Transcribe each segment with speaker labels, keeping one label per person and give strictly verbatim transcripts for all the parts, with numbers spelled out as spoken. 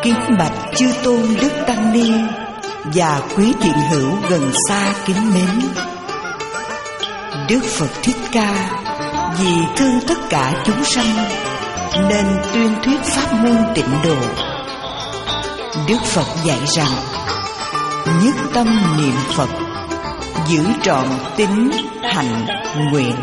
Speaker 1: Kính bạch chư tôn đức tăng ni và quý thiện hữu gần xa kính mến. Đức Phật Thích Ca vì thương tất cả chúng sanh nên tuyên thuyết pháp môn tịnh độ. Đức Phật dạy rằng nhất tâm niệm Phật, giữ trọn tín hạnh nguyện.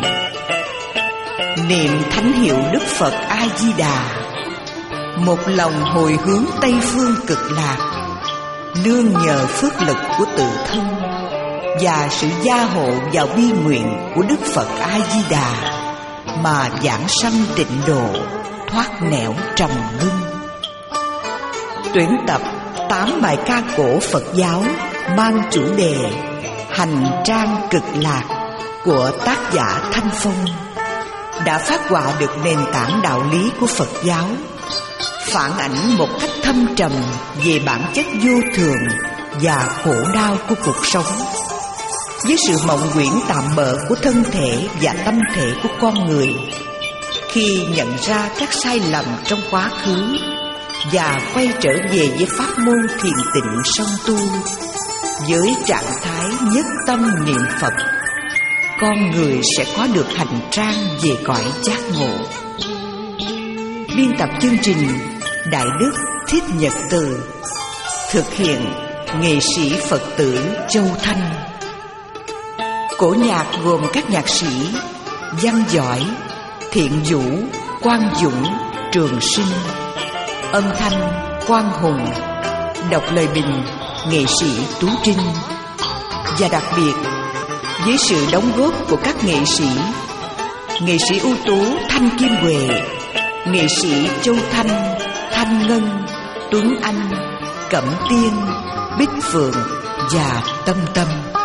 Speaker 1: Niệm thánh hiệu Đức Phật A Di Đà, một lòng hồi hướng Tây phương cực lạc, nương nhờ phước lực của tự thân và sự gia hộ vào bi nguyện của Đức Phật A Di Đà mà giảng sanh tịnh độ, thoát nẻo trầm luân. Tuyển tập tám bài ca cổ Phật giáo mang chủ đề Hành trang cực lạc của tác giả Thanh Phong đã phát họa được nền tảng đạo lý của Phật giáo, phản ảnh một cách thâm trầm về bản chất vô thường và khổ đau của cuộc sống, với sự mộng huyễn tạm bợ của thân thể và tâm thể của con người khi nhận ra các sai lầm trong quá khứ và quay trở về với pháp môn thiền tịnh song tu. Với trạng thái nhất tâm niệm Phật, con người sẽ có được hành trang về cõi giác ngộ. Biên tập chương trình Đại Đức Thích Nhật Từ, thực hiện nghệ sĩ Phật tử Châu Thanh. Cổ nhạc gồm các nhạc sĩ Văn Giỏi, Thiện Vũ, Quang Dũng, Trường Sinh. Âm thanh Quang Hùng. Đọc lời bình nghệ sĩ Tú Trinh. Và đặc biệt với sự đóng góp của các nghệ sĩ: nghệ sĩ ưu tú Thanh Kim Huệ, nghệ sĩ Châu Thanh, Thanh Ngân, Tuấn Anh, Cẩm Tiên, Bích Phượng và Tâm Tâm.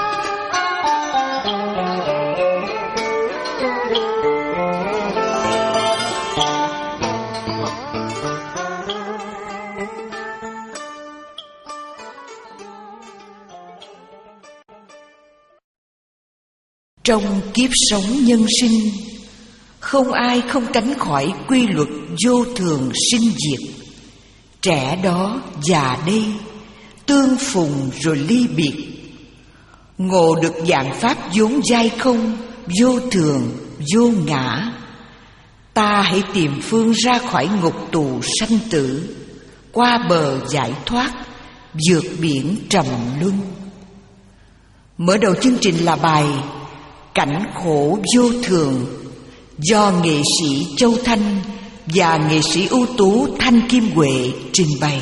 Speaker 1: Trong kiếp sống nhân sinh, không ai không tránh khỏi quy luật vô thường sinh diệt. Trẻ đó già đây, tương phùng rồi ly biệt. Ngộ được dạng pháp vốn dai không, vô thường, vô ngã. Ta hãy tìm phương ra khỏi ngục tù sanh tử, qua bờ giải thoát, vượt biển trầm luân. Mở đầu chương trình là bài Cảnh khổ vô thường do nghệ sĩ Châu Thanh và nghệ sĩ ưu tú Thanh Kim Huệ trình bày.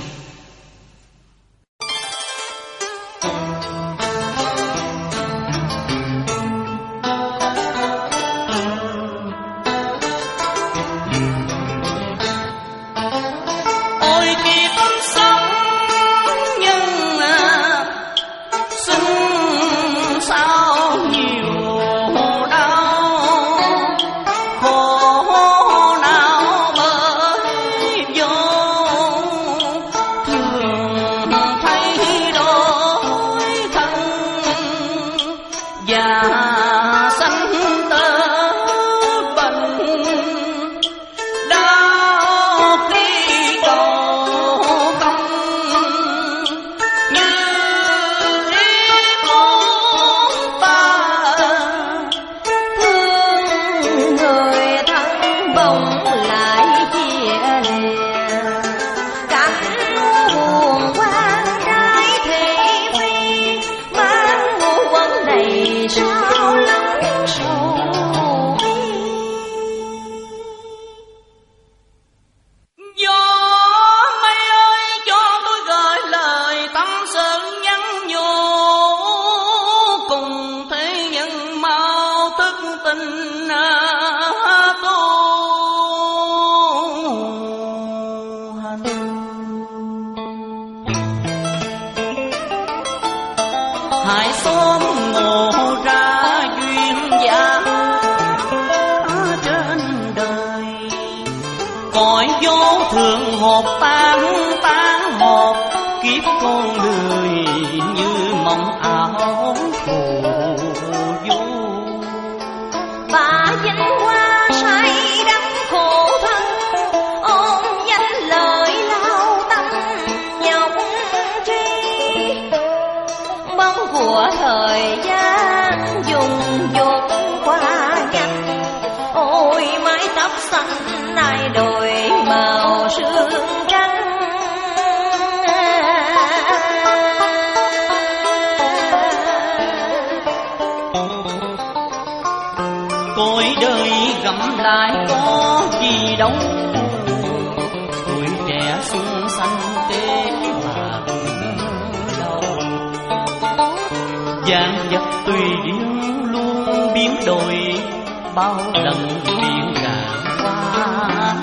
Speaker 2: Vạn vật tùy duyên luôn biến đổi, bao lần biến rạng qua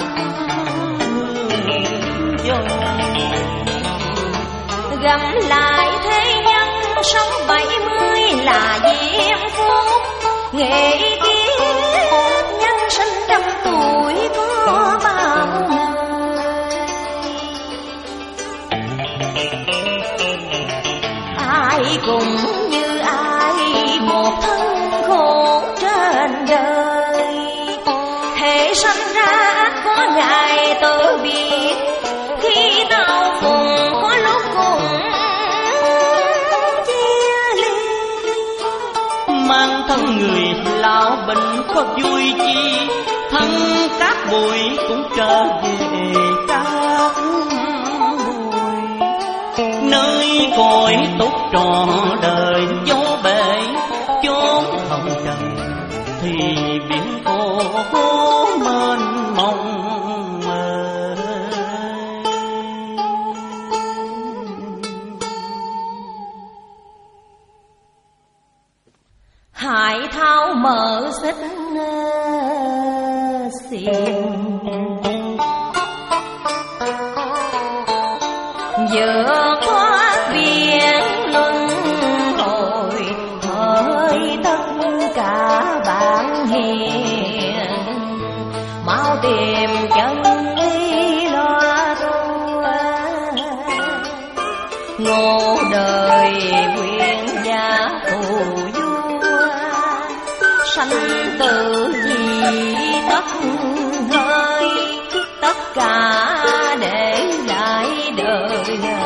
Speaker 2: hương dâu.
Speaker 3: Gầm lại thế nhân sống bảy mươi là diễm phúc, nghệ kiếp nhân sinh trăm tuổi có bao người. Ai cũng như ai một thân khổ trên đời, hễ sanh ra có ngày tự biết, khi tao phùng có lúc cũng chia ly.
Speaker 2: Mang thân người lão bệnh có vui chi, thân cát bụi cũng trở về cát bụi. Nơi cõi tốt trò đời dấu bể, chốn hồng trần thì biển khổ khổ mênh mông.
Speaker 3: Hải thao mở xích xiềng, vượt thoát biển luân hồi, hỡi tất cả bạn hiền, mau tìm chân lý lo tu. Ngô đời quyền gia phù vua, sanh tử vì tất hơi, tất cả để lại đời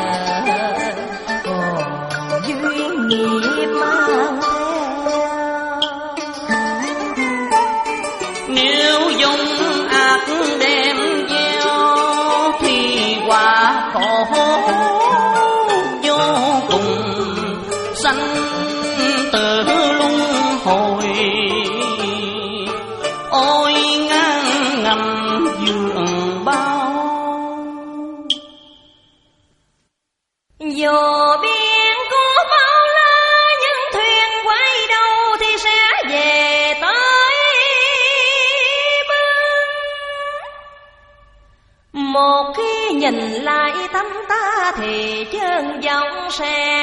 Speaker 3: còn duyên nghiệp mang theo.
Speaker 2: Nếu dung ác đem gieo thì quả khổ vô cùng, sanh tử luân hồi. Ôi ngang ngầm giường bao,
Speaker 3: dù biển có bao la nhưng thuyền quay đầu thì sẽ về tới bến. Một khi nhìn lại tâm ta thì chân giọng sẽ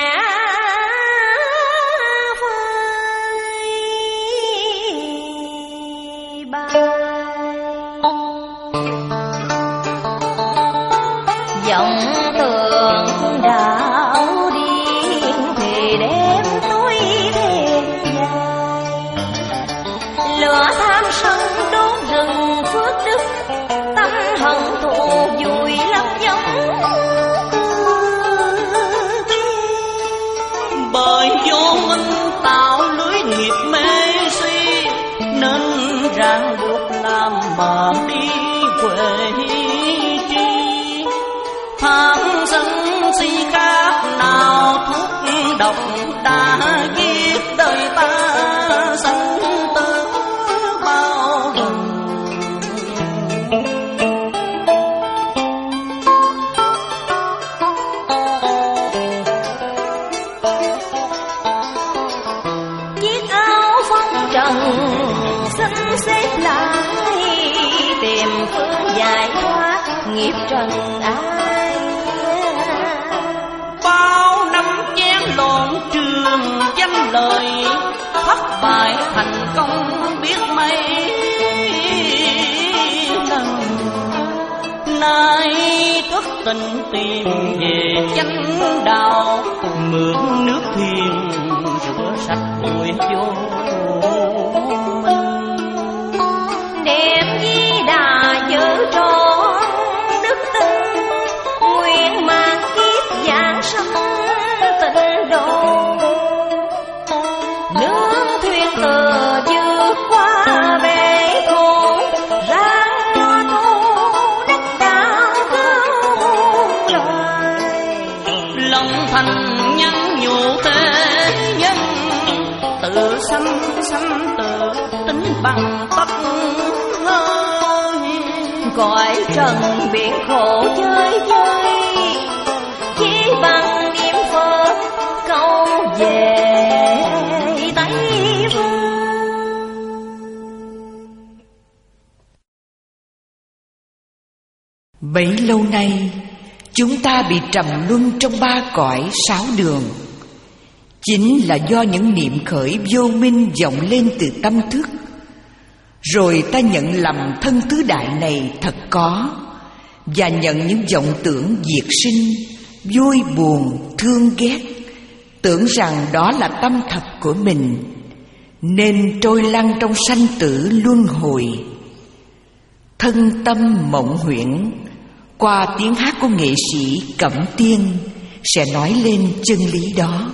Speaker 3: phơi bay. Dòng tường đảo điên thì đêm tối thêm dài, lửa tham sân đốt rừng phước đức, tâm hận thù vùi lấp giống.
Speaker 2: Bởi vô minh tạo lưới nghiệp mê si, nên ràng buộc làm mà đi quê chi. Tham sân si khác nào thuốc độc đã giết đời ta, sanh tử bao lần.
Speaker 3: Chiếc áo phân trần xin xếp lại, tìm phương giải thoát nghiệp trần ai.
Speaker 2: Bao năm chén lộn trường danh lời, thất bại thành công biết mấy lần. Nay thức tình tìm về chánh đạo, mượn nước thiền rửa sạch bụi vô minh.
Speaker 3: Đem Di Đà giữ trọn đức tin, nguyện mang kiếp giảng sanh tịnh độ. Nương thuyền từ vượt qua bể khổ, ráng lo tu đắc đạo cứu muôn loài.
Speaker 2: Lòng thành nhân nhủ thế nhân, tự sanh sanh tự tính bằng tất hơi.
Speaker 3: Cõi trần biển khổ chơi chơi, chỉ bằng niệm Phật câu về
Speaker 1: Bấy lâu nay chúng ta bị trầm luân trong ba cõi sáu đường, chính là do những niệm khởi vô minh vọng lên từ tâm thức. Rồi ta nhận lầm thân tứ đại này thật có, và nhận những vọng tưởng diệt sinh, vui buồn, thương ghét, tưởng rằng đó là tâm thật của mình, nên trôi lăn trong sanh tử luân hồi. Thân tâm mộng huyễn, qua tiếng hát của nghệ sĩ Cẩm Tiên sẽ nói lên chân lý đó.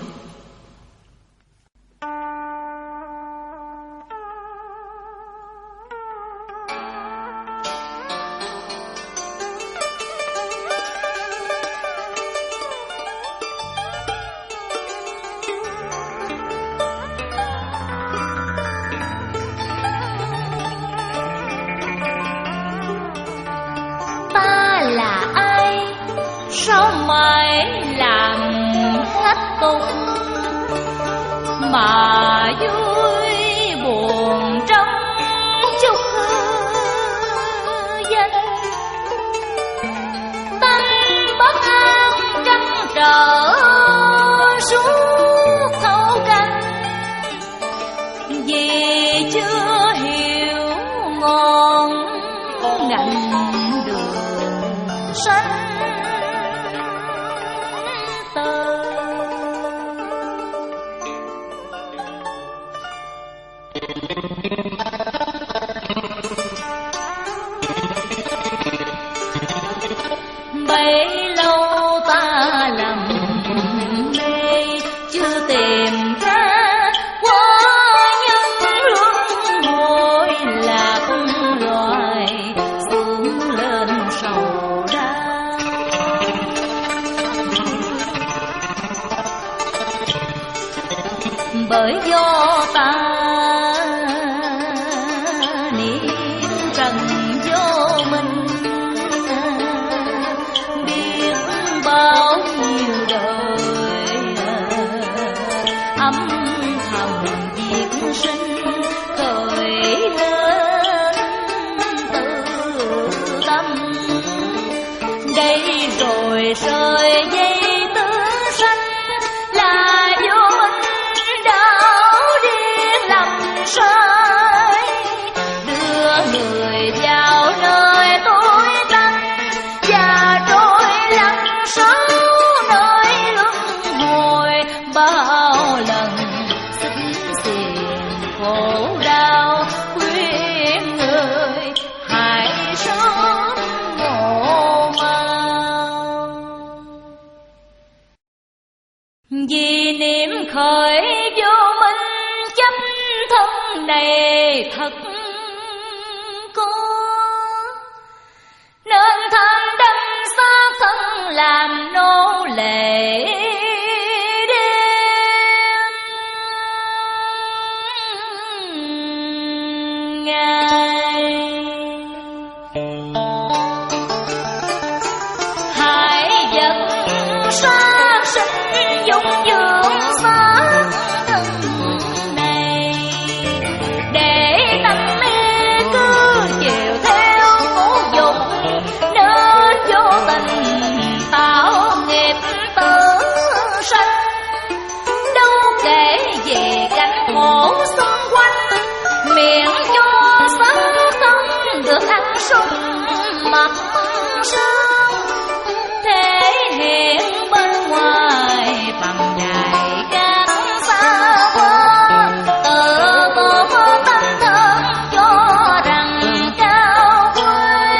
Speaker 3: Mà vui buồn trong chút hư danh, tâm bất an trăn trở suốt thâu canh, vì chưa hiểu ngon ngạnh đường sanh tơ. Bấy lâu ta lầm mê chưa tìm ra quá nhân luân hồi, lạc loài xuống lên sầu ra. Bởi do ta bao nhiêu đời âm thầm diệt sinh, khởi lên tự tâm. Đây rồi rơi dây tứ sanh, là vô minh đạo điên lầm sai, đưa người vào nơi tối tăm và trôi lăn sáu nơi luân hồi. Bao lần xích xiềng khổ đau, khuyên người hãy sớm ngộ mau. Vì niệm khởi vô minh chấp thân này thật có, nên tham đắm xác thân làm nô lệ đêm ngày. Hãy vật sát sinh dung dưỡng xác thân này, để tâm mê cứ chịu theo ngũ dục, nên vô tình tạo nghiệp tử sanh. Đâu kể về cảnh khổ xung quanh, miệng cho xác thân được ăn sung mặc sướng, thể hiện bên ngoài bằng dài các xa hoa, tự một tâm thân cho rằng cao quý.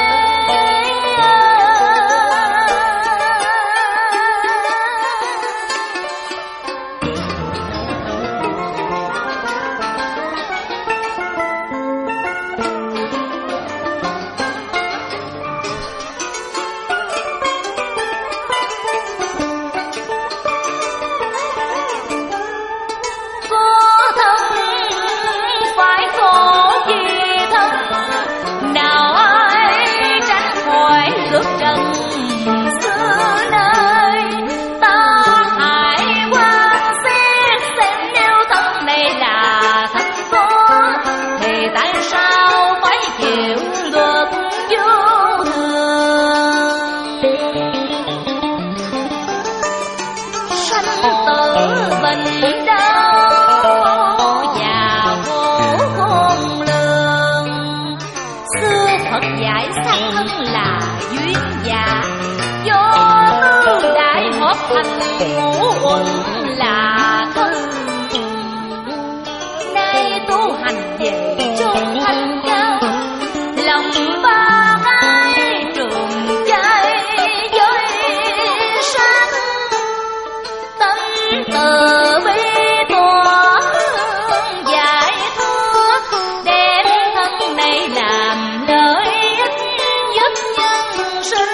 Speaker 3: thành ngũ uẩn là thân. Nay tu hành về chốn thanh cao, lòng ba cái trường trai với sáng. Tâm từ bi tỏa giải thoát, đem thân này làm lợi ích giúp nhân sinh.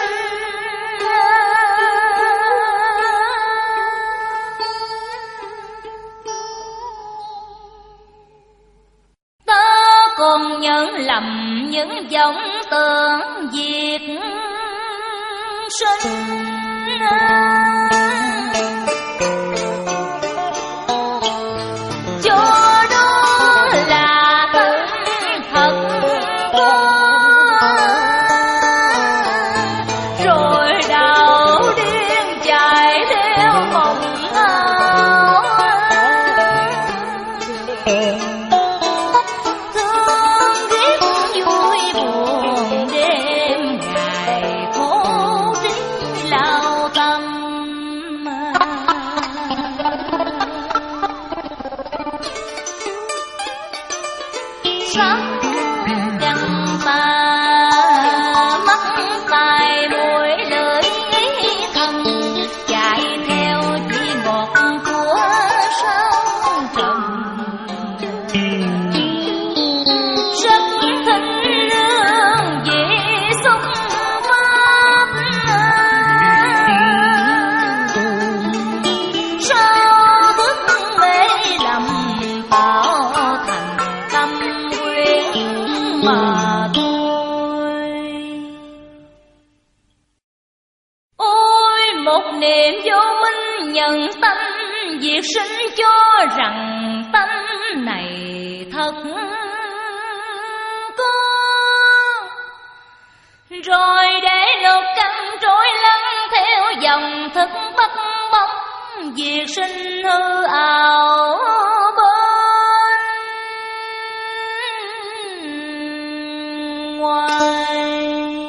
Speaker 3: Ta còn nhận lầm những vọng tưởng diệt sinh, cho đó là thân thật rồi đạo điên chạy theo mộng ảo. Thương ghét vui buồn đêm ngày khổ trí lao tâm. Sắc chân ta mắt tai mũi lưỡi thân, chạy theo chỉ một của sao trần. Rất thinh lương vì xúc pháp, sao thức mê lầm tạo thành tâm quyến mà thôi. Ôi một niệm vô minh nhận tâm diệt sinh, cho rằng tâm này thật có, rồi để lục căn trôi lăn theo dòng thức bất bóng, diệt sinh hư ảo bên ngoài.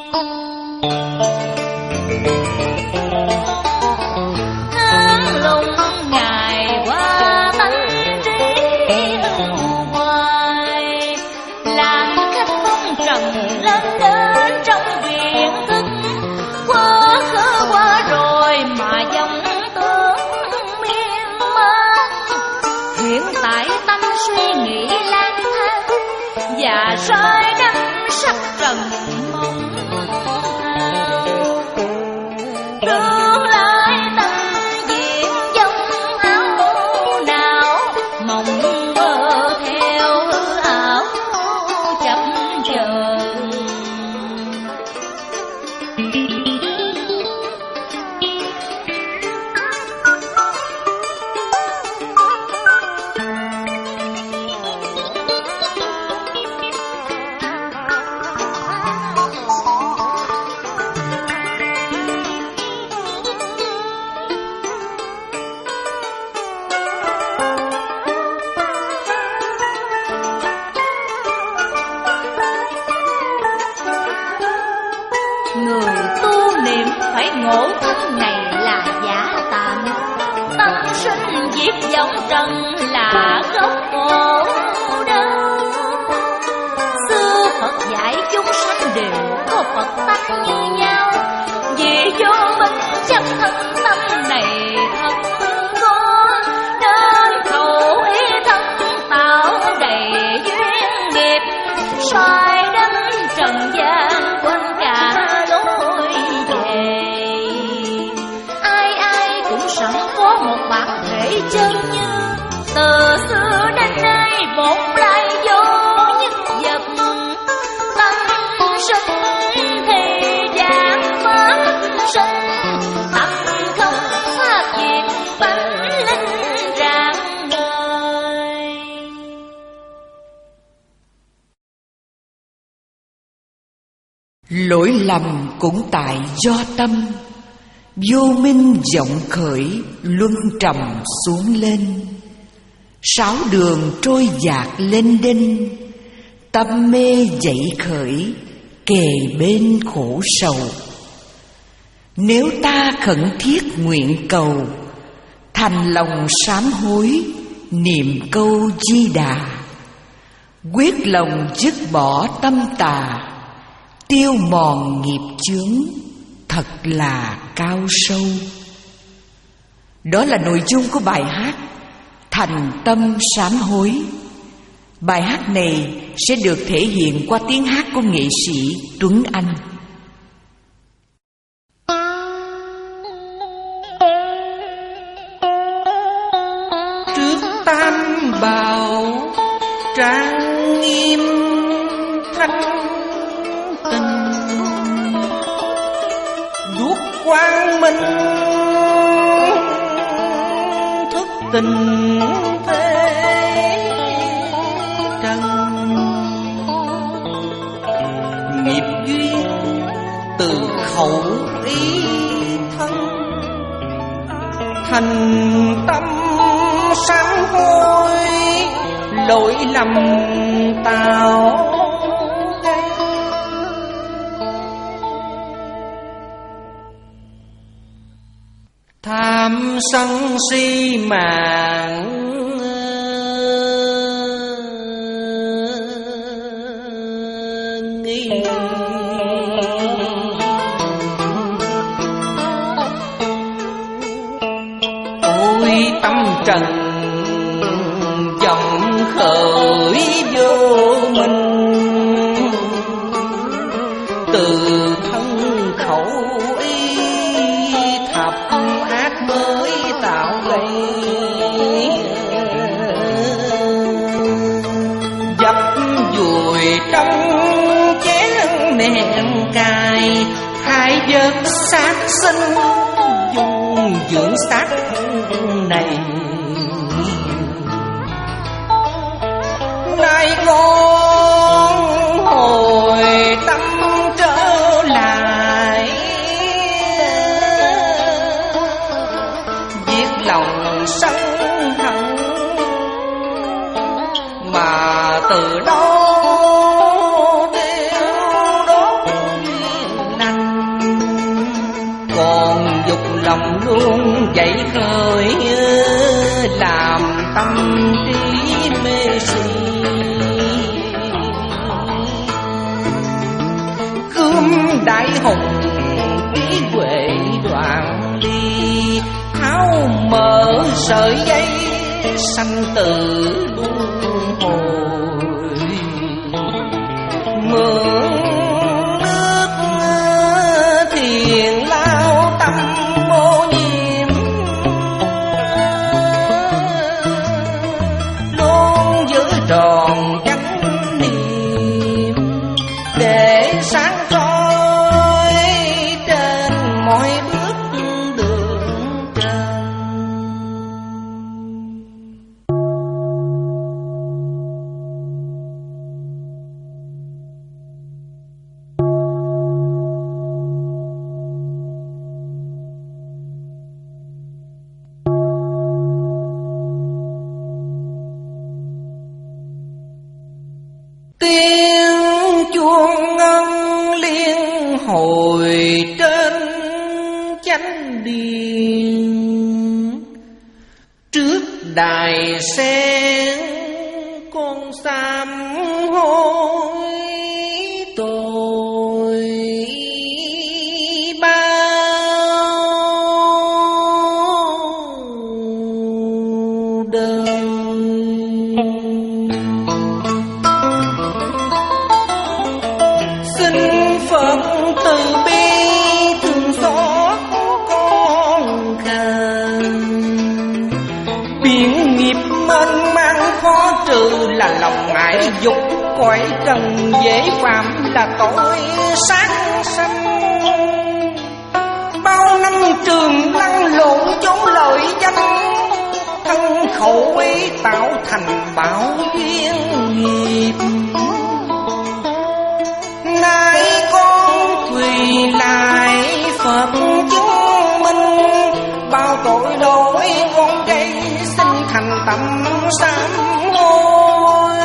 Speaker 3: Tháng lùng ngày qua tánh trí hoài, làm khách phong trần lên đến trong viện thức. Quá khứ qua rồi mà dòng tướng miên man, hiện tại tâm suy nghĩ lang thang và rơi đắm sắc trần mộng ảo. Tương lai tâm diện giống áo não, mộng mơ theo hư ảo chập chờn. Người tu niệm phải ngộ thân này là giả tạm, tâm sinh diệt vọng trần là gốc khổ đau. Xưa Phật dạy chúng sanh đều có Phật tánh như nhau, vì vô minh chân thân tâm này thật có, nên khẩu ý thân tạo đầy duyên nghiệp, xoay đánh trần gian quanh cả lối về. Ai ai cũng sẵn có một bản thể chân như, từ xưa đến nay một lại vô nhân vật. Tâm sinh thì dạng pháp sinh, tâm không phát diệt tánh linh rạng ngời.
Speaker 1: Lỗi lầm cũng tại do tâm, vô minh vọng khởi, luân trầm xuống lên. Sáu đường trôi dạt lên đinh, tâm mê dậy khởi, kề bên khổ sầu. Nếu ta khẩn thiết nguyện cầu, thành lòng sám hối, niệm câu Di Đà, quyết lòng dứt bỏ tâm tà, tiêu mòn nghiệp chướng, thật là cao sâu. Đó là nội dung của bài hát Thành Tâm Sám Hối. Bài hát này sẽ được thể hiện qua tiếng hát của nghệ sĩ Tuấn Anh.
Speaker 2: Trước tam bảo trang nghiêm thanh tình, đuốc quang minh thức tình thế trần. Nghiệp duyên từ khẩu ý thân, thành tâm sám hối, lỗi lầm tạo gây. Tham sân si mạng nghi, ôi tâm trần dòng khởi vô minh, từ thân khẩu ý thập ác mới tạo gây. Dập dùi trong chén nén cay, hai vớt sát sinh dung dưỡng xác này. Nay con hồi tâm trở lại, giết lòng sân hận, mà từ đó tiêu đốt duyên lành. Còn dục lòng luôn dậy khởi, làm tâm trí mê si. Đại hùng trí huệ đoạn đi, tháo mở sợi dây sanh tử luân hồi. Mượn nước thiền lao tâm ô nhiễm, luôn giữ tròn chánh niệm để sáng hồi trên chánh điện. Trước đài sen con sám hối tội bao đời. Xin Phật từ bi thương xót con khàn, biển nghiệp mênh mang khó trừ là lòng ngại dục, cõi trần dễ phạm là tội sát sanh. Bao năm trường lăn lộn trốn lợi danh, thân khẩu ý tạo thành bảo duyên nghiệp. Nay con quỳ lại Phật chứng minh, bao tội lỗi con gây xin thành tâm sám hối.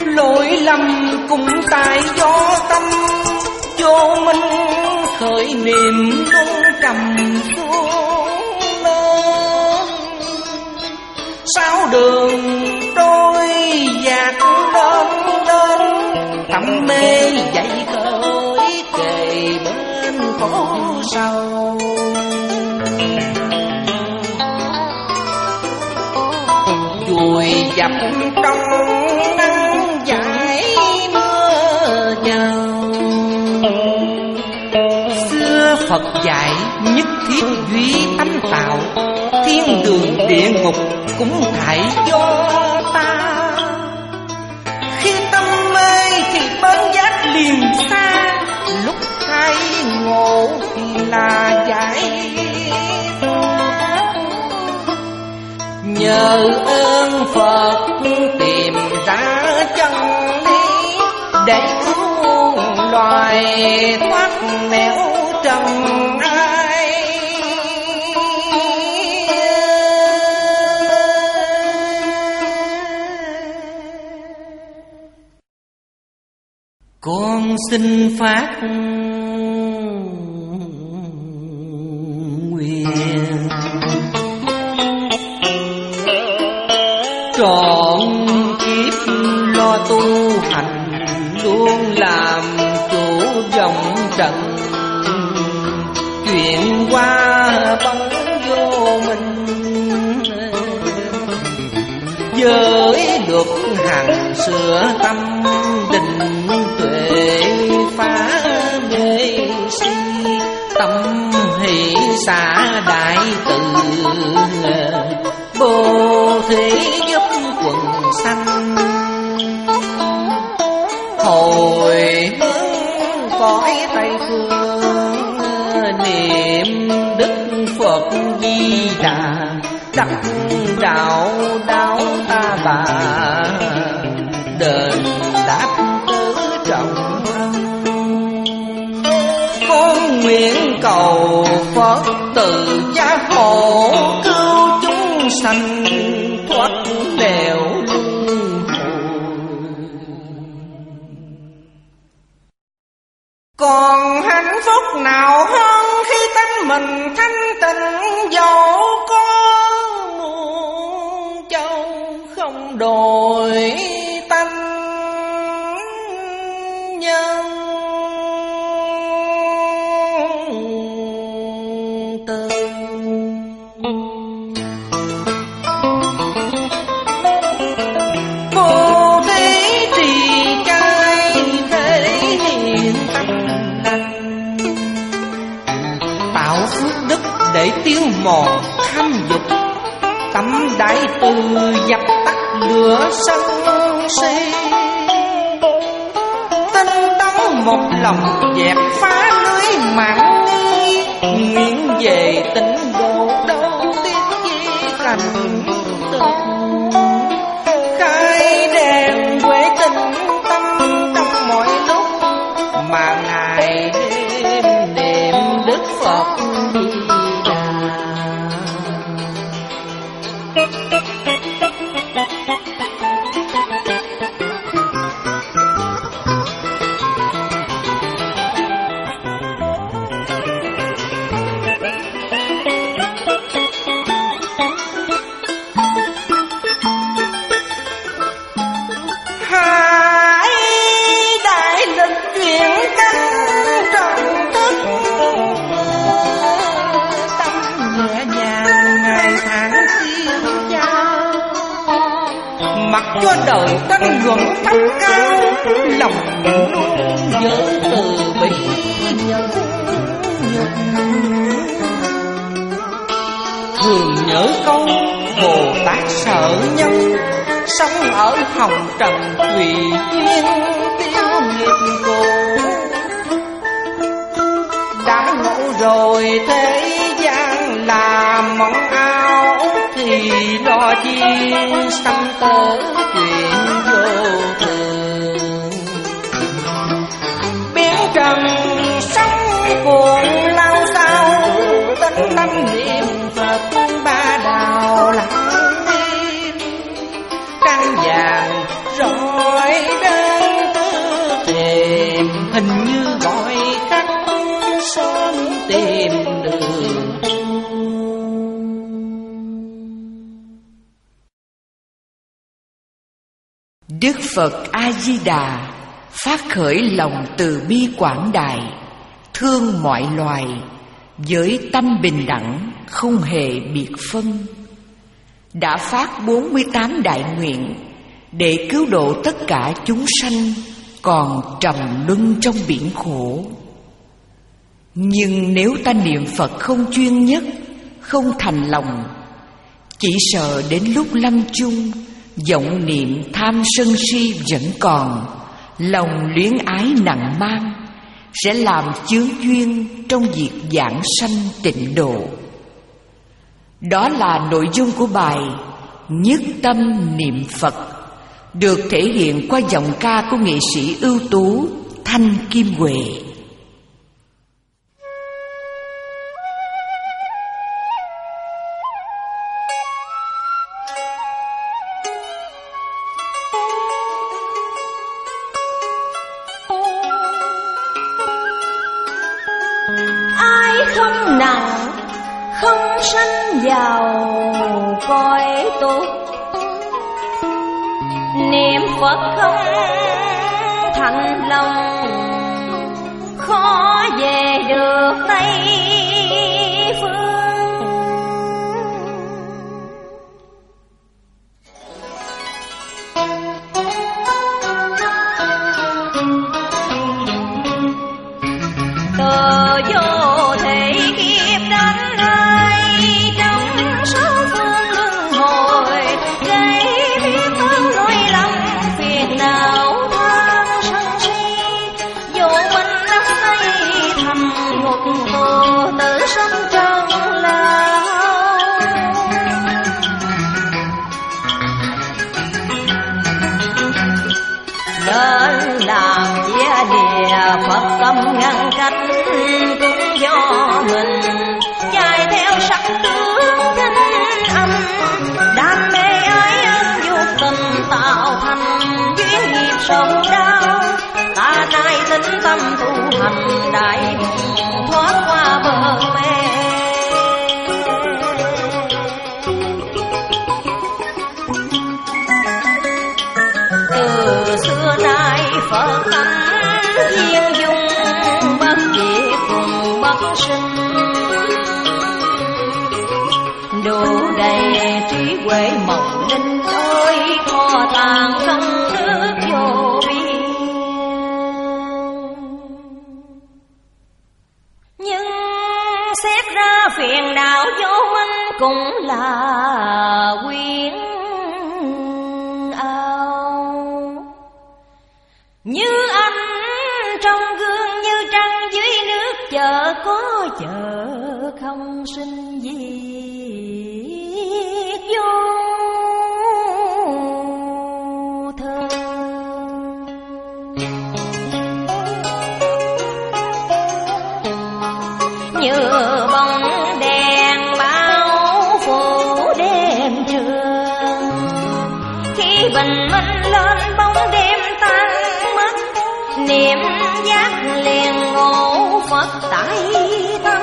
Speaker 2: lỗi lầm cũng tại do tâm vô minh khởi niệm luân trầm xuống lên. Sáu đường trôi dạt lên lên, tâm mê dậy khởi kề bên khổ sầu. Vùi dập trong nắng dãi mưa nhào. Xưa Phật dạy nhất thiết duy tâm tạo, thiên đường địa ngục cũng tại do ta. Khi tâm mê thì bến giác liền xa, lúc khai ngộ thì là giải. Nhờ ơn Phật tìm ra chân lý, để cứu loài thoát nẻo trần ai. Con xin phát nguyện trọn kiếp lo tu hành, luôn làm chủ dòng trần. Chuyện qua bóng vô minh, với luật hằng sửa tâm định tuệ phá mê si. Tâm hỷ xả đại từ, bồ thí giúp quần sanh. Hồi hướng cõi Tây phương, niệm Đức Phật Di Đà. Đắc đạo đạo ta bà, đền đáp tứ trọng ân. Con nguyện cầu Phật từ gia hộ, cứu chúng sanh thoát nẻo luân hồi. Còn hạnh phúc nào hơn khi tánh mình thanh tịnh, dẫu có muôn châu không đổi tánh nhân từ. Vô thế trì trai thể hiện tâm lành, tạo phước đức để tiêu mòn tham dục. Tâm đại từ dập tắt lửa sân si, tinh tấn một lòng dẹp phá lưới mạng nghi. Nguyện về tịnh độ đâu tiếc chi thành tựu, khai đèn huệ tình tâm trong mọi lúc, mà ngày đêm niệm Đức Phật Di Đà. Hai đại lịch chuyển căn trong thức, tâm nhẹ nhàng ngày tháng tiêu dao. Mặc cho đời tranh luận thấp cao, lòng luôn nhớ từ bi nhân nhục. Thường nhớ câu Bồ Tát sợ nhân, sống ở hồng trần tùy duyên tiêu nghiệp cũ. Đã ngộ rồi thế gian là mong áo, thì lo chi sanh tử chuyện vô thường. Biến trần sống cuồng lao sao, tính tâm niệm Phật ba đạo lặng im. Trăng vàng rồi
Speaker 1: Đức Phật A-di-đà phát khởi lòng từ bi quảng đại, thương mọi loài, với tâm bình đẳng không hề biệt phân. Đã phát bốn mươi tám đại nguyện để cứu độ tất cả chúng sanh còn trầm luân trong biển khổ. Nhưng nếu ta niệm Phật không chuyên nhất, không thành lòng, chỉ sợ đến lúc lâm chung, vọng niệm tham sân si vẫn còn, lòng luyến ái nặng mang, sẽ làm chướng duyên trong việc giảng sanh tịnh độ. Đó là nội dung của bài Nhất Tâm Niệm Phật, được thể hiện qua giọng ca của nghệ sĩ ưu tú Thanh Kim Huệ.
Speaker 3: Ai không nặng, không sanh vào cõi tốt, niệm Phật không thành lòng, khó về được Tây phương. Từ vô thể kiếp đến nay, trong sáu phương luân hồi, gây biết bao lỗi lầm phiền não tham sân si, dù mình đắm say thầm ngục tù tự sống trong lao. Nên làm chia địa Phật tâm ngăn cách, cũng do mình chạy theo sắc tướng thanh âm, đam mê ái ân dục tình tạo thành duyên nghiệp sầu đau. Ta nay tính tâm tu hành đại thoát qua bờ mê. Từ xưa nay Phật tánh duyên dung bất diệt cùng bất sinh, đủ đầy trí huệ mộng linh ôi, kho tàng công đức vô biên. Nhưng xét ra phiền não vô minh cũng là quyến ảo, như anh trong gương như trăng dưới nước, chợ có chợ không sinh diệt vô thơ. Như bóng đèn bao phủ đêm trường, khi bình minh lên bóng đêm tan mất, niệm giác liền ngộ Phật tại tâm.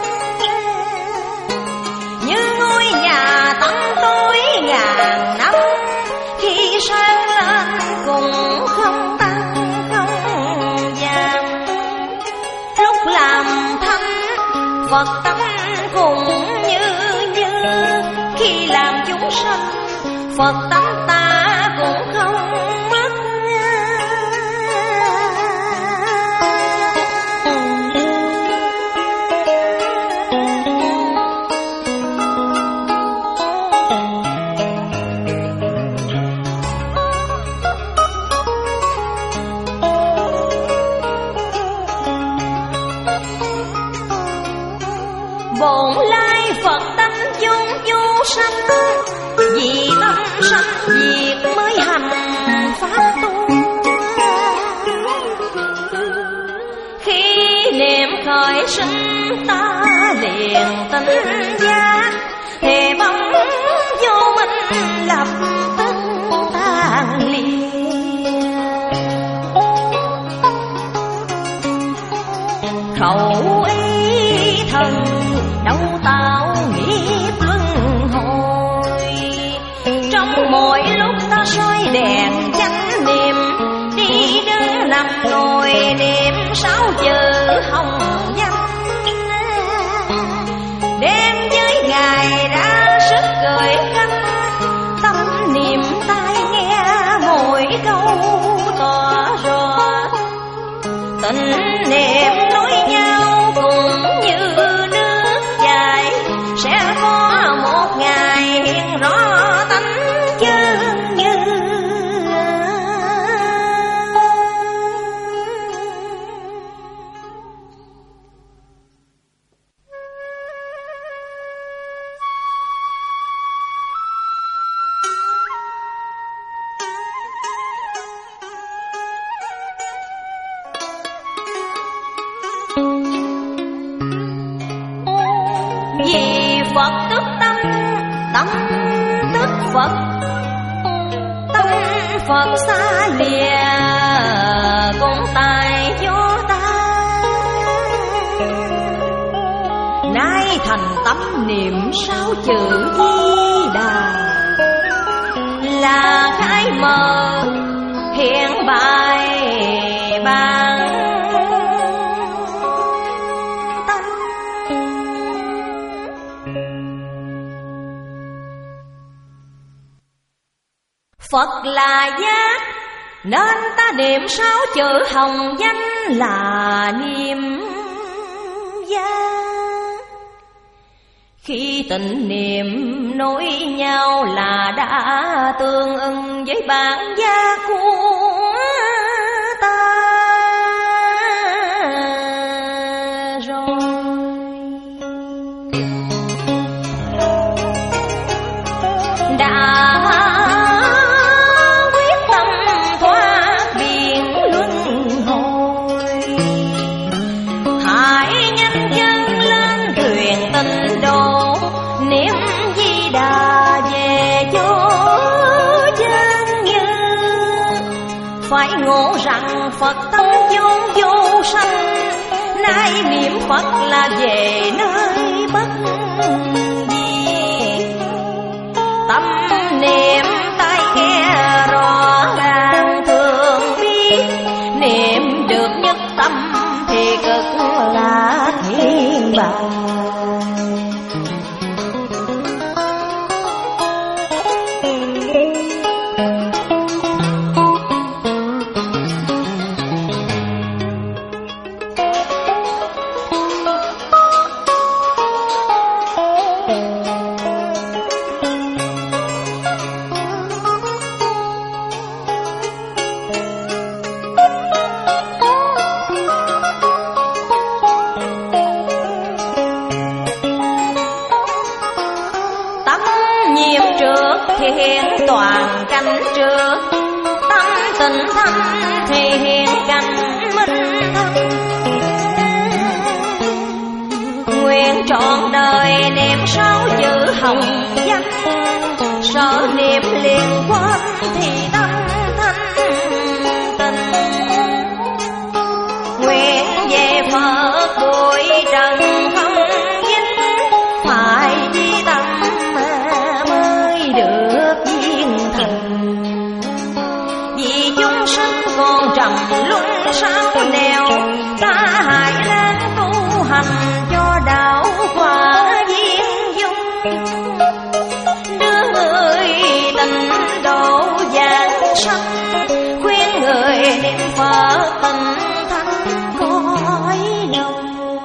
Speaker 3: Như ngôi nhà tăm tối ngàn năm, khi sáng lên cũng không tăng không giảm. Lúc làm thánh Phật tâm cũng như như, khi làm chúng sanh Phật tánh ta cũng không mất. Bổn lai Phật tánh chung vô sanh, vì tâm sanh diệt mới hành pháp tu. Khi niệm khởi sinh ta liền tỉnh giác, thề bóng vô minh lập tức tan liền. Khẩu ý thần đâu tạo nghiệp luân hồi, trong mỗi lúc ta lầm ngồi niệm sáu chữ hồng danh, đêm với ngày ra sức cười khanh, tâm niệm tai nghe mỗi câu tỏ rõ, tình niệm nối nhau cũng như nước chảy, sẽ có một ngày hiện rõ tánh chân như. Vì Phật tức tâm, tâm tức Phật, tâm Phật xa lìa cũng tại do ta. Nay thành tâm niệm sáu chữ Di Đà, là khai mở hiện bài bản tâm. Phật là giác, nên ta niệm sáu chữ hồng danh là niệm giác. Khi tịnh niệm nối nhau là đã tương ưng với bản giác của ta rồi. Đã phải ngộ rằng Phật tâm vốn vô sanh, nay niệm Phật là về nơi bất diệt. Tâm niệm tai nghe rõ ràng thường biết, niệm được nhất tâm thì cực là thiên bàng. Hiện toàn cảnh trước, tâm tịnh thâm thì hiện cảnh minh thân. Nguyện trọn đời niệm sáu chữ hồng danh, sợ niệm liền quên thì tâm thanh tịnh. Nguyện về Phật bụi trần không dính, phải di tâm mới được viên thành. Vì chúng sinh còn trầm luân sao nèo, ta hãy lên tu hành cho đạo quả viên dung. Đưa người tình độ giảng sanh, khuyên người niệm Phật tình thanh cõi lòng.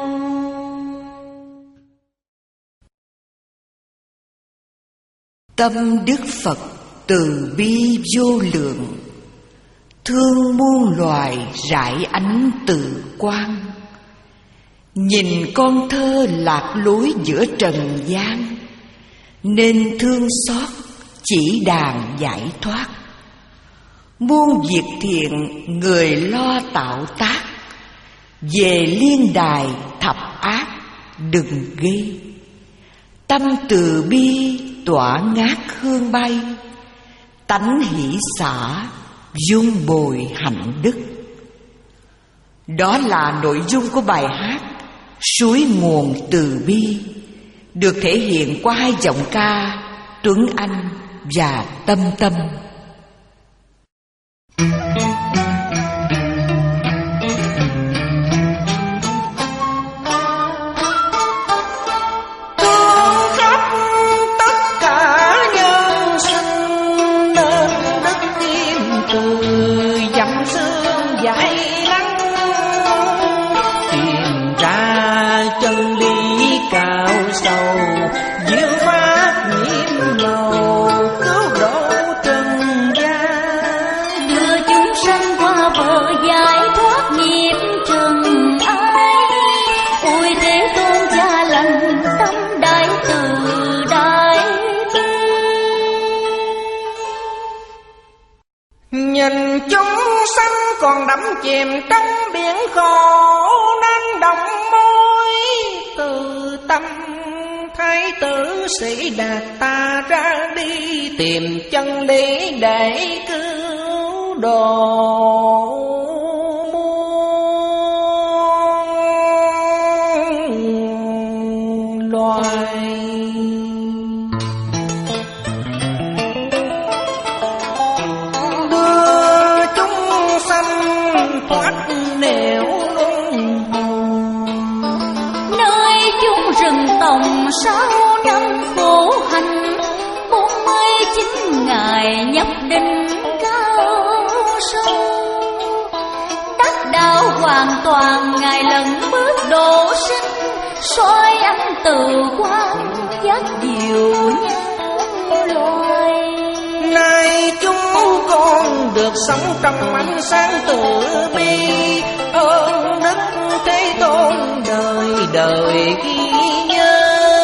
Speaker 1: Tâm Đức Phật từ bi vô lượng, thương muôn loài rải ánh từ quang. Nhìn con thơ lạc lối giữa trần gian, nên thương xót chỉ đàn giải thoát. Muôn việc thiện người lo tạo tác, về liên đài thập ác đừng ghê. Tâm từ bi tỏa ngát hương bay, tánh hỷ xả dung bồi hạnh đức. Đó là nội dung của bài hát Suối nguồn từ bi, được thể hiện qua hai giọng ca Tuấn Anh và Tâm Tâm.
Speaker 3: bờ giải thoát nghiệp trần ai. Ôi Thế Tôn cha lành tâm đại từ đại bi.
Speaker 2: Nhìn chúng sanh còn đắm chìm trong biển khổ, nên động môi từ tâm Thái tử Sĩ Đạt ta ra đi tìm chân lý để cứu độ muôn loài. Đưa chúng sanh thoát nẻo luân hồi,
Speaker 3: nơi chúng rừng tòng sáu năm khổ hành, bốn mươi chín ngày nhập định cao sâu. Đắc đạo hoàn toàn ngài lần bước độ sinh, soi ánh từ quang giác diệu nhân loài.
Speaker 2: nay chúng con được sống trong ánh sáng từ bi, ơn Đức Thế Tôn đời đời ghi nhớ.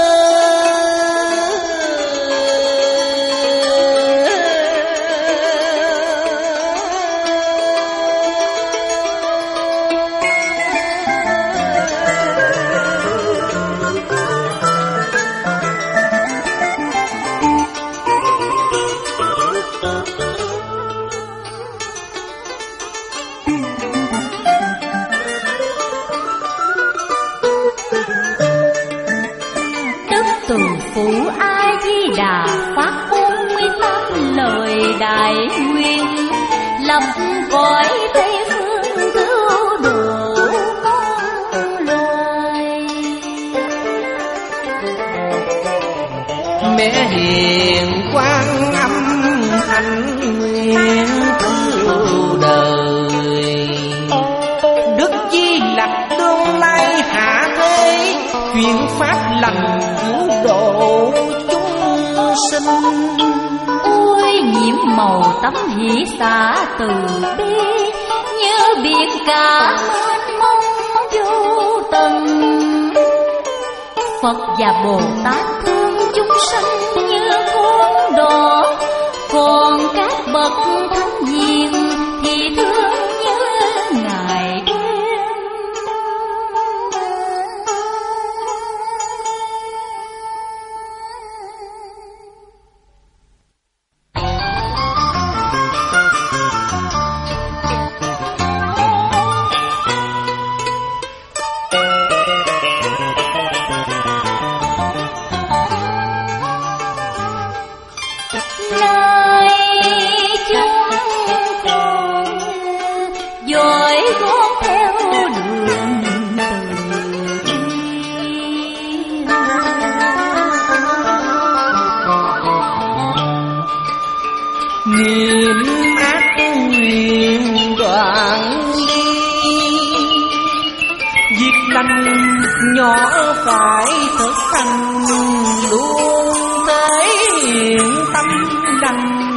Speaker 3: Từ phụ A Di Đà phát bốn mươi tám lời đại nguyện, lập cõi Tây phương cứu độ con loài.
Speaker 2: Mẹ hiền Quan Âm hạnh nguyện cứu đời, Đức Di Lặc tương lai hạ thế, truyền pháp lành cứu độ chúng sinh.
Speaker 3: Ôi nhiễm màu tấm hỷ xả từ bi, như biển cả mênh mông vô tận. Phật và Bồ Tát thương chúng sanh như con đỏ, còn các bậc thánh hiền thì thương như ngài đêm.
Speaker 2: Niệm ác nguyện đoạn đi, việc lành nhỏ phải thực hành, luôn thể hiện tâm đành.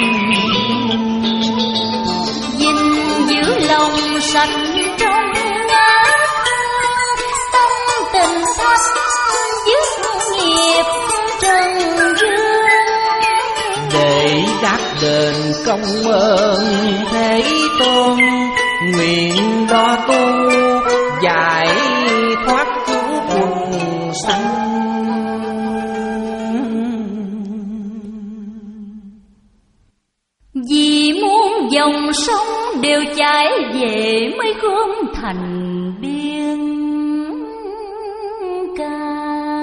Speaker 3: Gìn giữ lòng sạch trong ngã, tâm tình thanh dứt nghiệp trần dương,
Speaker 2: để đáp đền công ơn Thế Tôn, nguyện lo tu giải thoát cứu quần sanh.
Speaker 3: Vì muôn dòng sông đều chảy về mới gom thành biên ca.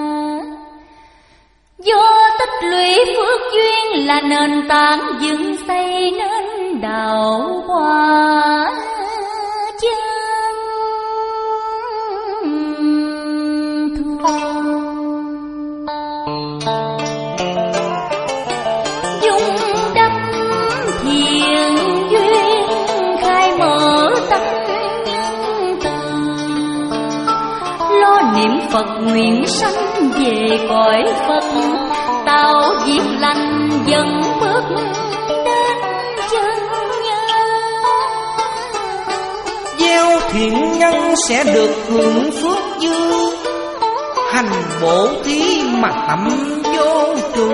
Speaker 3: Do tích lũy phước duyên là nền tảng dựng xây nên đạo hóa chân thương. Dung đắp thiền duyên khai mở tâm từ, lo niệm Phật nguyện sanh về cõi Phật, tạo việc lành dần bước đến chân nhân.
Speaker 2: thiện nhân sẽ được hưởng phước dư, hành bổ thí mà tâm vô trụ.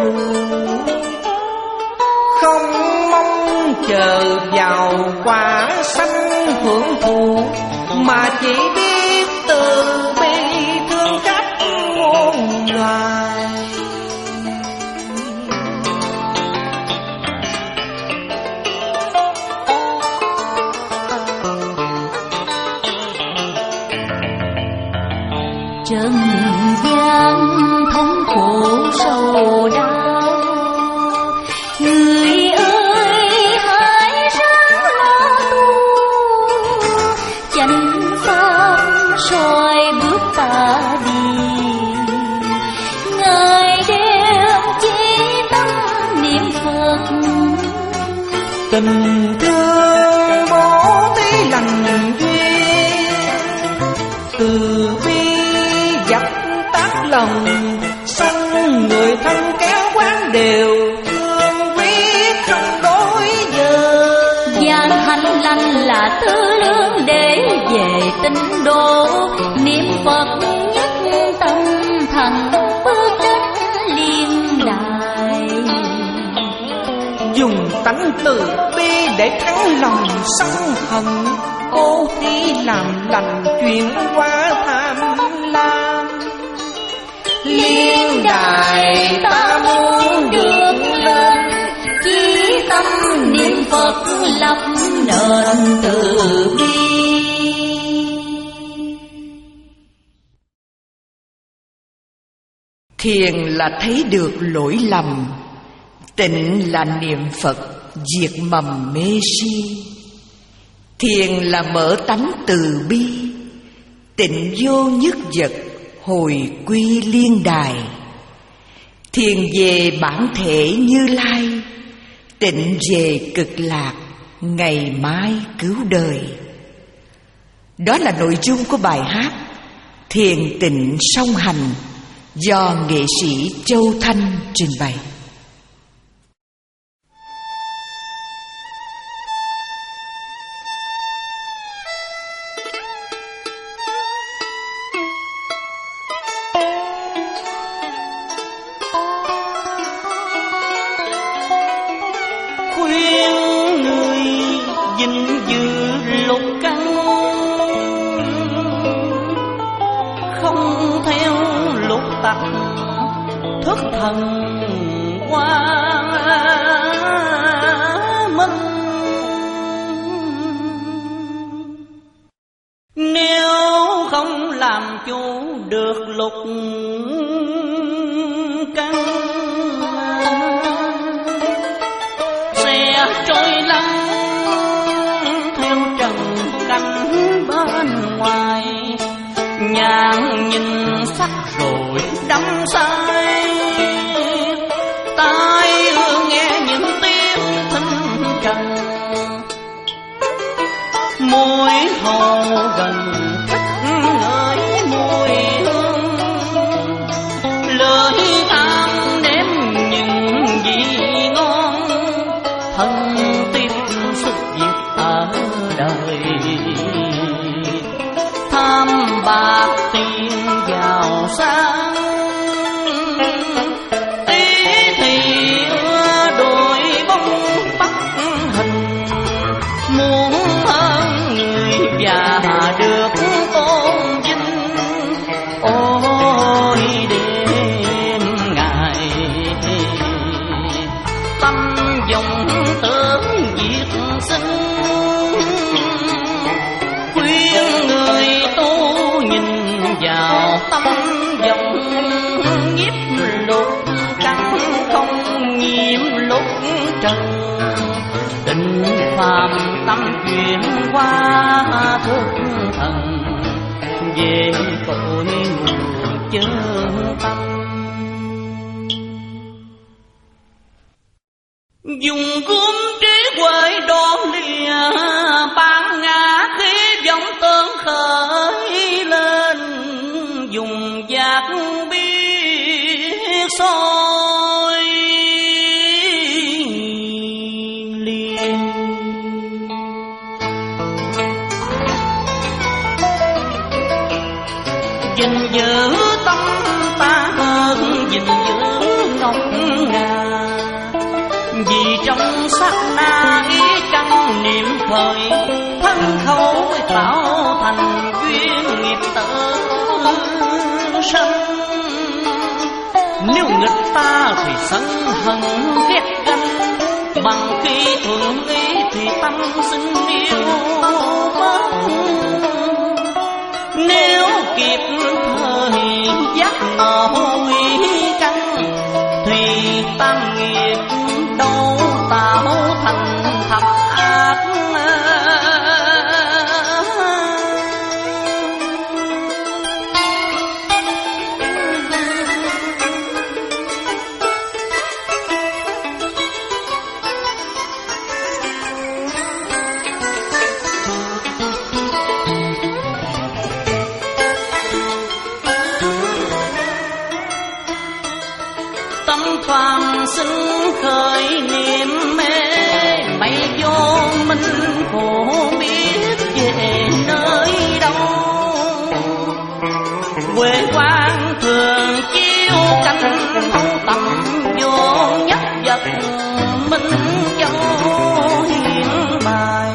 Speaker 2: Không mong chờ vào quả sanh hưởng thụ, mà chỉ biết từ bi thương các muôn loài.
Speaker 3: Trần gian thống khổ sầu đau, người ơi hãy ráng lo tu, chánh pháp soi bước ta đi. Ngài đem chỉ tâm niệm Phật,
Speaker 2: tình thương bố thí lành duyên, từ bi dập tắt lòng sân, người thân kéo quán đều thương biết trong đối giờ.
Speaker 3: gian hành lành là thứ lương để về tinh độ, niệm Phật nhất tâm thành bước đến liên đài.
Speaker 2: Dùng tánh từ bi để thắng lòng sân hận, cố thí làm lành chuyển qua tham lam. Liên đài ta muốn được lên,
Speaker 3: Chí tâm niệm Phật lập nền từ bi.
Speaker 1: Thiền là thấy được lỗi lầm, tịnh là niệm Phật diệt mầm mê si. Thiền là mở tánh từ bi, tịnh vô nhất vật hồi quy liên đài. Thiền về bản thể Như Lai, tịnh về cực lạc ngày mai cứu đời. Đó là nội dung của bài hát Thiền Tịnh Song Hành do nghệ sĩ Châu Thanh trình bày.
Speaker 2: khuyên người gìn giữ lục căn, không theo lục tặc thất thần qua minh. Nếu không làm chủ được lục căn, sẽ trôi lăn theo trần cảnh bên ngoài. Nhàn nhìn sắc rồi đắm say, tai ưa nghe những tiếng thinh trần, môi hầu gần thích ngửi mùi hương, lời tham nếm những gì ngon, thân tiếp xúc việc ở đời. Tham bạc tiền giàu sang, tí thì ưa đôi bông bắt hình, muốn hơn người già được tôn vinh. Ôi đêm ngày tâm dòng tướng diệt sinh, khuyên người tu nhìn vào tâm dòng nhiếp lục căn, không nhiễm lục trần. Tình phàm tâm chuyển qua thức thần, về cội nguồn chân tâm. Dùng gươm trí huệ đón lìa ban ngã, khi vọng tơn khởi lên dùng giác biết soi liền. gìn giữ tâm ta hơn gìn giữ ngọc ngà. Vì trong sát na ý căn niệm thời, thân khẩu tạo thành duyên nghiệp tự sanh. Nếu nghịch ta thì sân hận ghét ganh, bằng khi thuận ý thì tâm sinh yêu mất. Nếu kịp thời giác ngộ ý căn, thì tam nghiệp đâu tạo thành thập ác. Phàm sinh khởi niệm mê, mây vô minh khổ biết về nơi đâu. Quê quang thường chiếu canh tầm vô nhất vật minh châu hiện bài.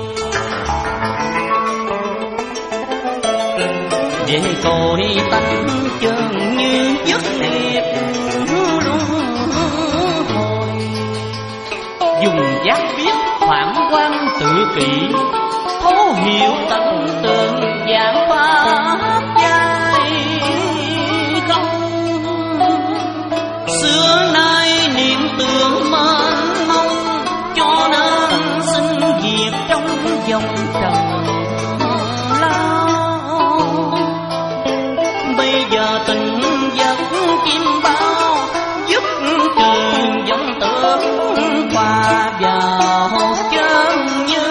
Speaker 2: Để cội tánh chân như dứt nghiệp dùng giác biết phản quan tự kỷ, thấu hiểu tận tường giảng pháp giai không. Xưa nay niệm tưởng mênh mông, cho nên sinh diệt trong dòng trần lao. Bây giờ tình giấc chim bao, giúp trường dòng tưởng qua vào chân như.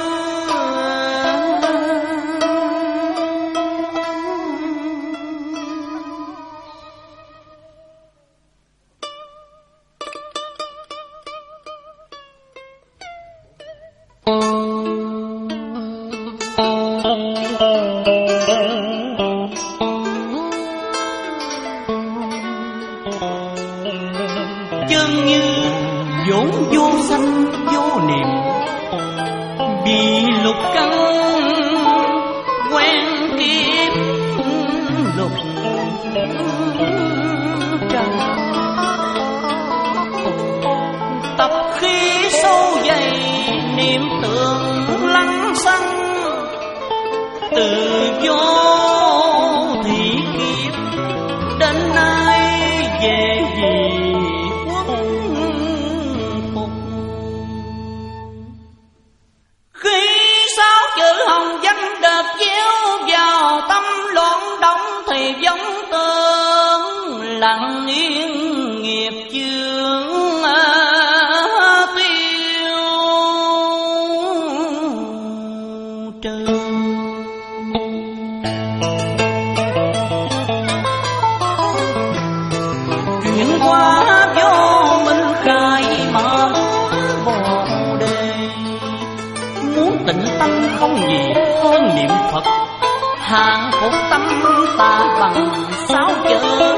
Speaker 2: Chân như vốn vô sanh vô niệm, bị lục căn quen kiếp lục trần. Tập khí sâu dày niệm tưởng lăng xăng, từ vô thị kiếp đến nay về gì giống tương lặng yên nghiệp chướng tiêu trừ. Chuyển qua vô minh khai mở bồ đề, muốn tịnh tâm không gì hơn niệm Phật. Hàng phục tâm ta bằng sáu chữ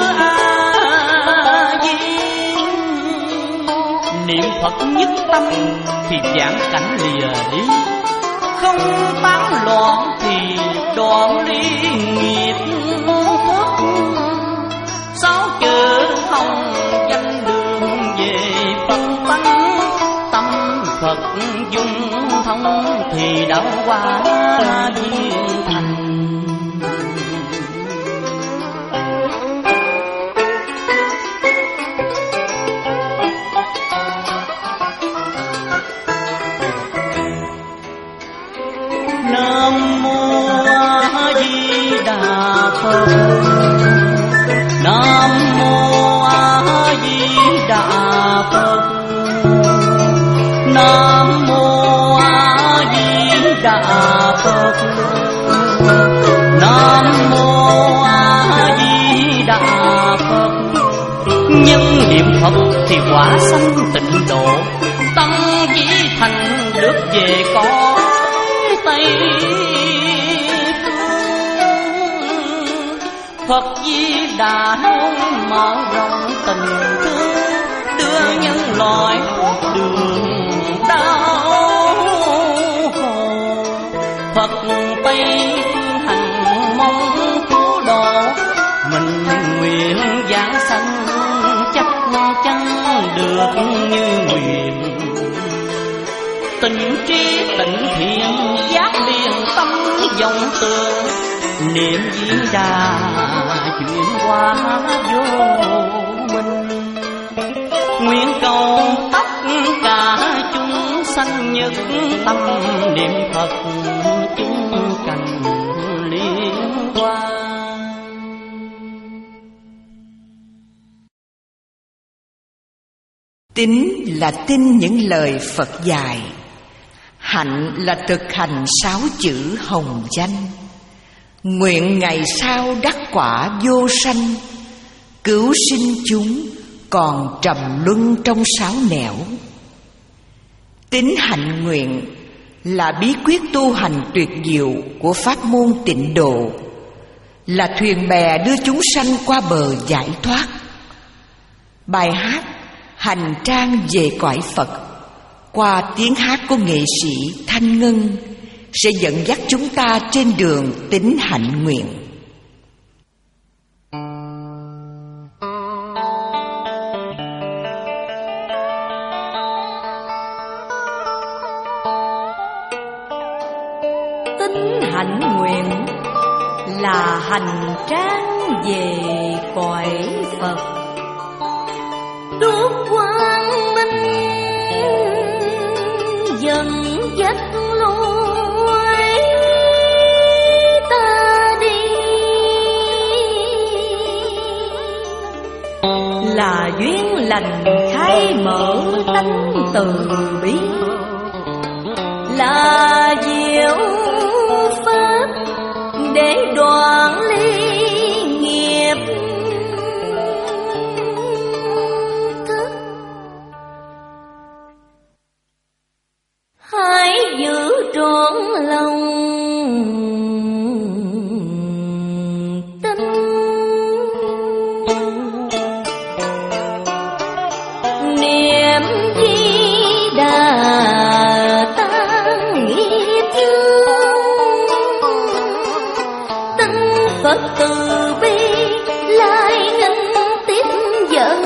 Speaker 2: A Di. Niệm Phật nhất tâm thì giảng cảnh lìa đi, không tán loạn thì đoạn ly nghiệp thức. Sáu chữ hồng danh đường về phân tánh, tâm Phật dung thông thì đạo hóa viên thành. Nam mô A Di Đà Phật. Nam mô A Di Đà Phật. Nam mô A Di Đà Phật. Nam mô A Di Đà Phật. Nhân niệm Phật thì quả sanh tịnh độ, tâm dĩ thành được về cõi Tây Phương.
Speaker 4: Phật Di Đà luôn mở rộng tình thương, đưa nhân loại thoát đường đau khổ. Phật Tây hằng mong cứu độ, mình nguyện giảng sanh chắc chắn được như nguyện. Tình trí tịnh thiện giác liền tâm vọng tường, niệm Di Đà chuyển qua vô minh. Nguyện cầu tất cả chúng sanh nhất tâm niệm Phật chúng cành liên hoa.
Speaker 1: Tín là tin những lời Phật dạy, hạnh là thực hành sáu chữ hồng danh. Nguyện ngày sau đắc quả vô sanh, cứu sinh chúng còn trầm luân trong sáu nẻo. Tín hạnh nguyện là bí quyết tu hành tuyệt diệu của pháp môn Tịnh Độ, là thuyền bè đưa chúng sanh qua bờ giải thoát. Bài hát Hành trang về cõi Phật qua tiếng hát của nghệ sĩ Thanh Ngân sẽ dẫn dắt chúng ta trên đường tín hạnh nguyện.
Speaker 3: Tín hạnh nguyện là hành trang về cõi Phật, đuốc quang minh dần dắt lối ta đi, là duyên lành khai mở tánh từ bi, là diệu pháp để đoạn ly nghiệp thức. Hãy giữ trọn lòng tin, niệm Di Đà tan nghiệp chướng, tinh Phật từ bi lại ngăn tiếp dẫn,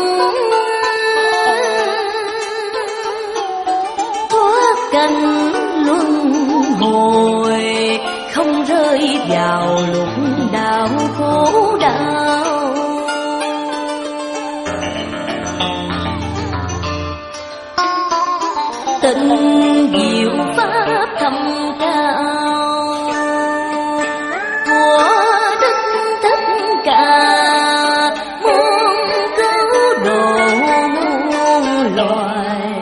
Speaker 3: thoát cảnh luân hồi không rơi vào lục đạo khổ đau. Tình diệu pháp thâm cao của Đức Thích Ca, muốn cứu độ muôn loài.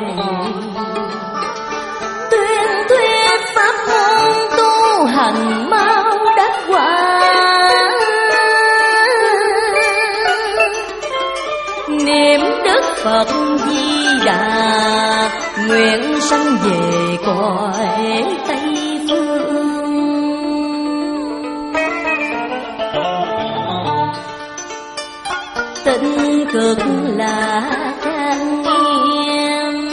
Speaker 3: Tuyên thuyết pháp môn tu hành mau đắc quả, niệm Đức Phật Di Đà nguyện sanh về cõi Tây Phương. Tịnh cực là trang nghiêm,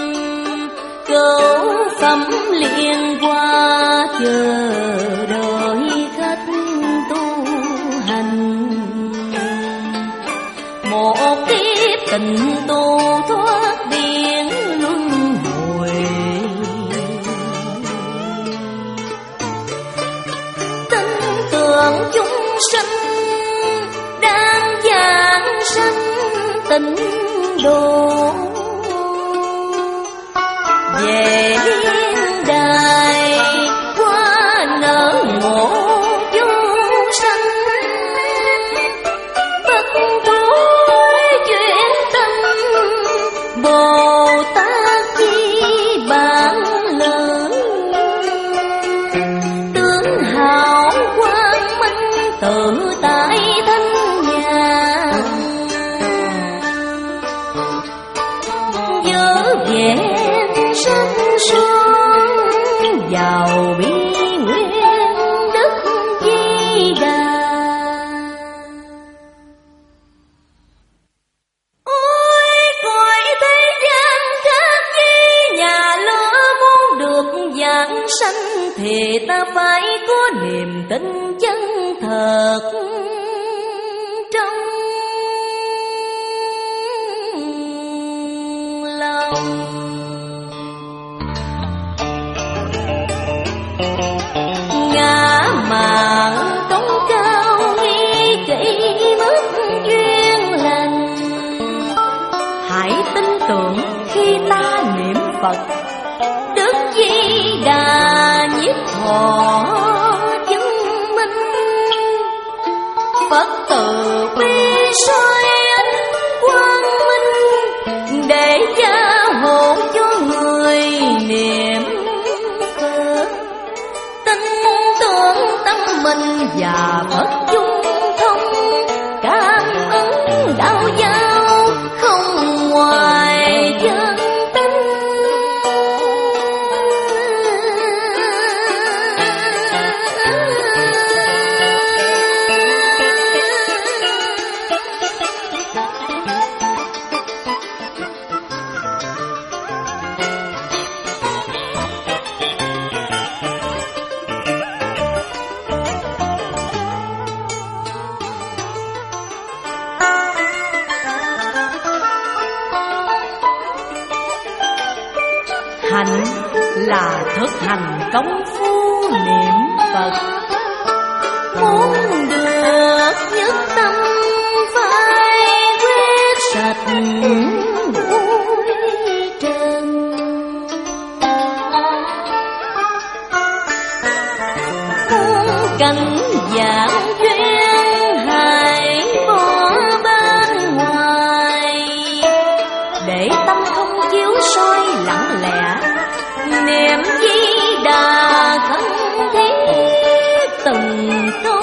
Speaker 3: cửu phẩm liên qua chờ đợi khách tu hành. Một kiếp tình tu thoát biển luân hồi, tin tưởng chúng sinh đang giảng sanh Tịnh Độ. Về liên đài qua nở ngộ vô sanh, bất thối chuyển tâm Bồ Tát Di bản lớn. Tướng hào quang minh tự tại thanh nhà, vãng sanh thì ta phải có niềm tin chân thật trong lòng. Ngã mạn cống cao nghi kỹ mất duyên lành, hãy tin tưởng khi ta niệm Phật, Đức Di Đà nhiếp thọ chứng minh. Phật từ bi soi ánh quang minh, để gia hộ cho người niệm Phật. Tin tưởng tâm mình và Phật chung thông, cảm ứng đạo giao không ngoài chân tính. Hạnh là thực hành công phu niệm Phật, muốn được nhất tâm phải quét sạch bụi trần. Muốn cảnh giảng duyên hãy bỏ bên ngoài, để tâm không chiếu soi lặng lẽ, niệm Di Đà thân thiết từng câu.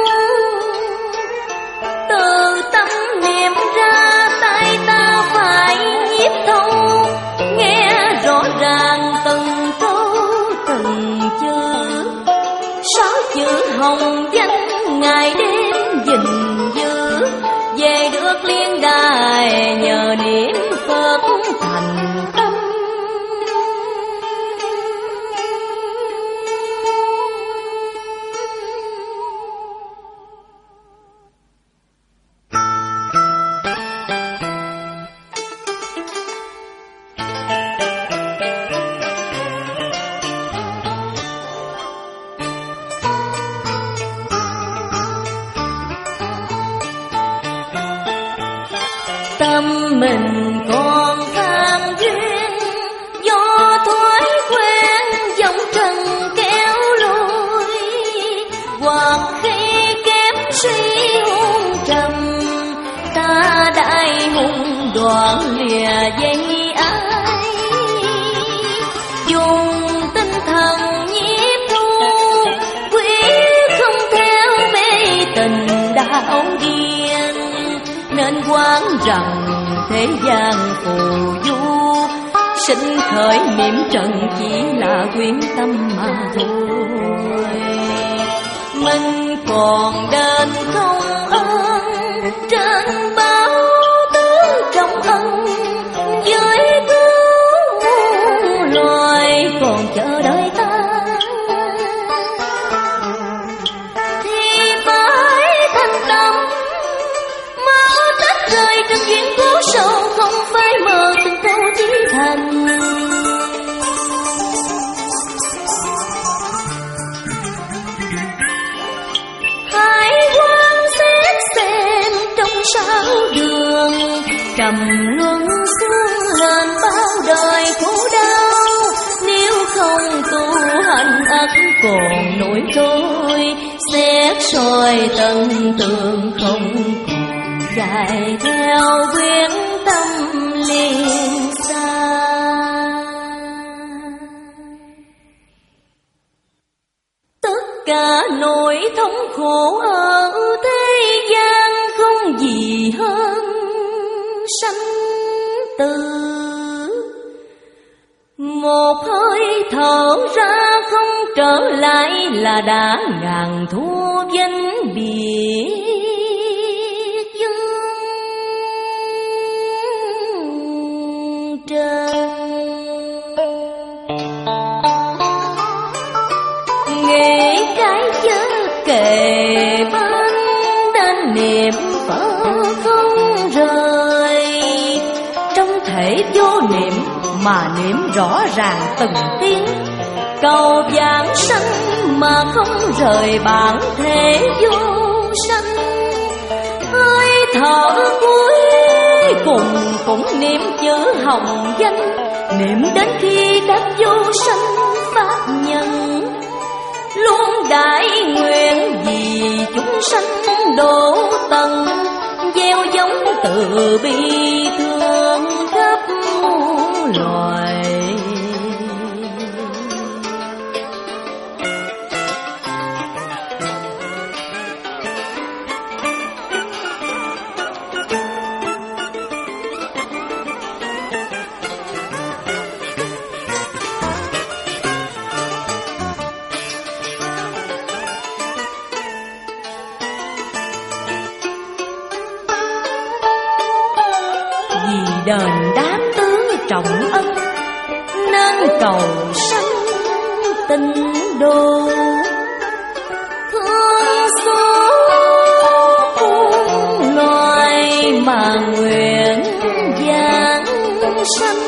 Speaker 3: Từ tâm niệm ra tay ta phải nhiếp thâu, nghe rõ ràng từng câu từng chữ. Sáu chữ hồng danh ngày đêm gìn giữ, về được liên đài nhờ niệm Phật thành tâm. Tâm mình còn tham duyên, do thói quen dòng trần kéo lùi, hoặc khi kém suy hôn trầm, ta đại hùng đoạn lìa dây ai. Dùng tinh thần nhiếp thu, quyết không theo mê tình đạo điên, nên quán rằng thế gian phù du, sinh khởi niệm trần chỉ là quyến tâm mà thôi. Mình còn đền không ơn trên báo tứ trọng ân, với cứu loài còn chờ đợi ta. Rơi trên duyên cố sâu, không phải mơ từng câu chí thành. Hãy quan xét xem trong sao đường, trầm luân xuống lên bao đời khổ đau. Nếu không tu hành ắt còn nổi trôi, xét soi tận tường không chạy theo quyết tâm liền xa. Tất cả nỗi thống khổ ở thế gian không gì hơn sanh tử. Một hơi thở ra không trở lại là đã ngàn thua danh biệt. kề bên đến niệm Phật không rời. Trong thể vô niệm mà niệm rõ ràng từng tiếng, cầu vãng sanh mà không rời bản thể vô sanh. Hơi thở cuối cùng cũng niệm chữ hồng danh, niệm đến khi đắc vô sanh pháp nhân. Luôn đại nguyện vì chúng sanh độ tận, gieo giống từ bi thương khắp muôn loài. Đền đáp tứ trọng ân, nên cầu sanh tình độ. Thương xót muôn loài mà nguyện giảng sanh,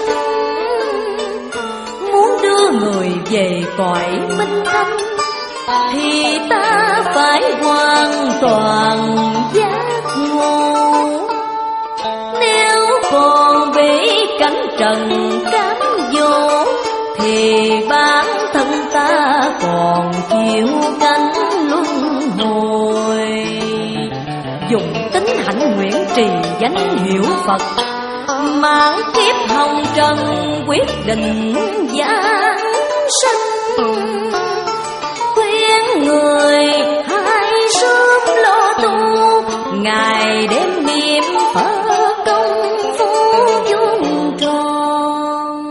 Speaker 3: muốn đưa người về cõi minh thanh thì ta phải hoàn toàn giác ngộ. Nếu còn bị cánh trần cám dỗ thì bản thân ta còn chịu cánh luân hồi. Dùng tính hạnh nguyện trì danh hiệu Phật, mang kiếp hồng trần quyết định giáng sanh. Khuyên người hãy sớm lo tu, ngày đêm niệm Phật công phu dung tròn.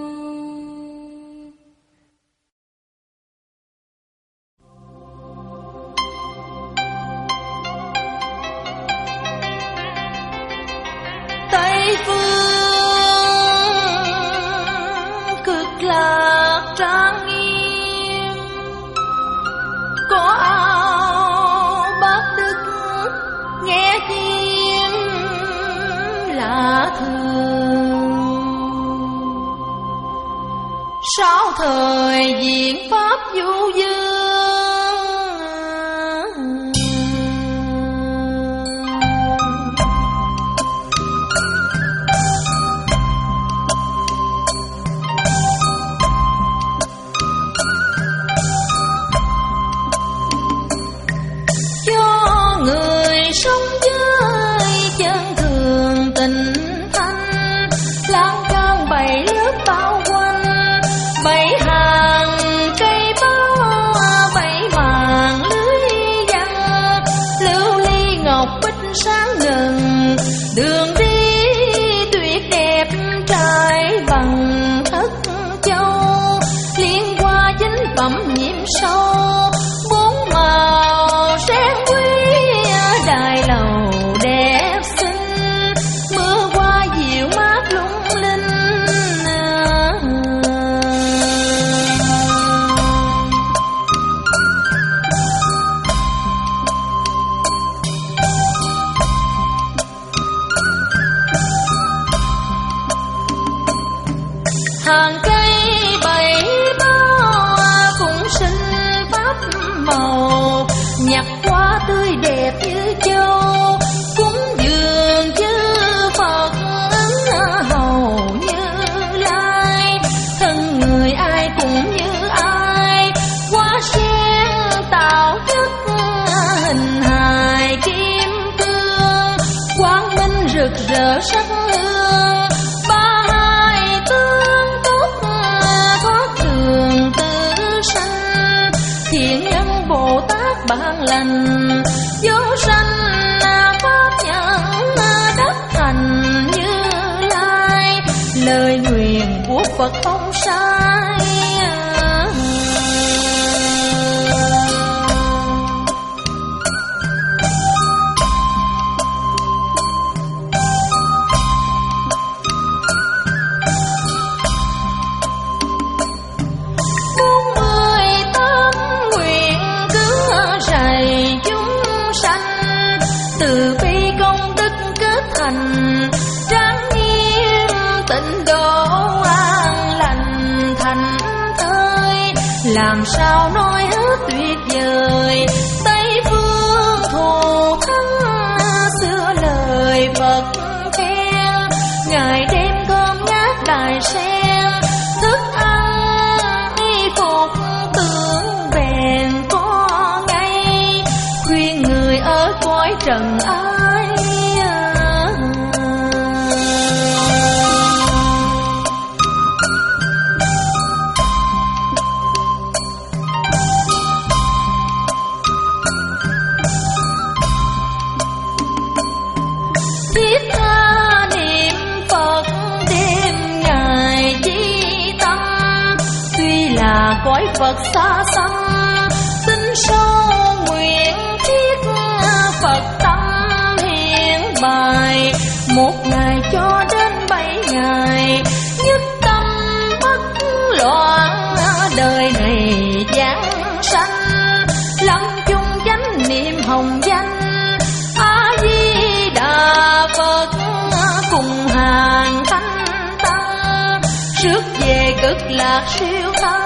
Speaker 3: Tây phương cực lạc trang nghiêm, có ao bác đức nghe tiếng lạ thường. Sau thời diễn pháp du dương, cho người sống với chân thường tình thanh, lan can bảy lớp bao quanh, bảy hàng cây bao, bảy màn lưới văn, lưu ly ngọc bích sáng ngời. Đường đi tuyệt đẹp trải bằng thất châu, liên hoa chính phẩm nhiễm sâu, bốn màu sen quý đài lầu đẹp xinh. Mưa qua dịu mát lung linh, hàng cây bảy bao cũng sinh pháp màu, nhặt hoa tươi đẹp như châu. Cúng dường chư Phật hầu Như Lai, thân người ai cũng như ai, hoa sen tạo chất hình hài kim cương, quang minh rực rỡ sắc hương. Ba hai tương tốt thoát thường tư sanh, thiện nhân Bồ Tát ban lành, vô sanh pháp nhân đắc thành Như Lai. Lời nguyện của Phật không sai. Bốn mươi tám nguyện cứ rày làm sao nói hết tuyệt vời. Tây phương thù thắng xưa lời Phật khen, ngày đêm cơm ngát đài sen, thức ăn y phục tưởng bèn có ngay, khuyên người ở cõi trần ai. Cõi Phật xa xăm, tin sâu nguyện thiết Phật tâm hiện bài. Một ngày cho đến bảy ngày, nhất tâm bất loạn, đời này giảng sanh. Lâm chung chánh niệm hồng danh, A Di Đà Phật cùng hàng thanh tăng, rước về cực lạc siêu thắng.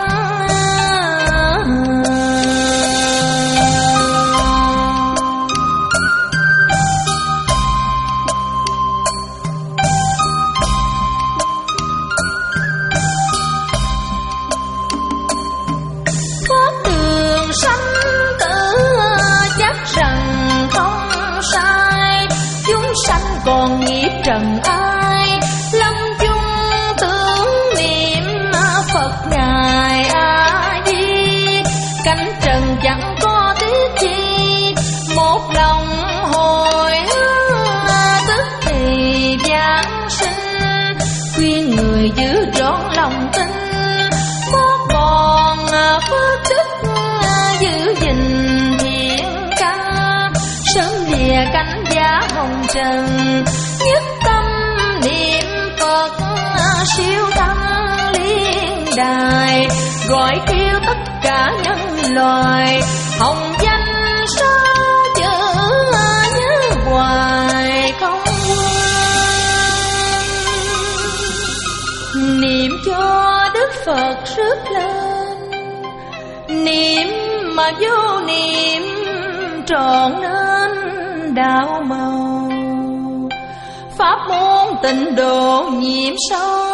Speaker 3: Còn nghiệp trần ai, lâm chung tưởng niệm Phật ngài A Di. Cánh trần chẳng có tiếc chi, một lòng hồi hướng tức thì giáng sinh. Khuyên người giữ trọn lòng tin, có còn phước đức giữ gìn thiện căn. Sớm lìa cánh giá hồng trần, nhất tâm niệm Phật siêu thắng liên đài. Gọi kêu tất cả nhân loại, hồng danh sao chớ nhớ hoài không quên. Niệm cho Đức Phật rước lên, niệm mà vô niệm trọn nên đạo màu. Pháp môn tịnh độ nhiệm sâu,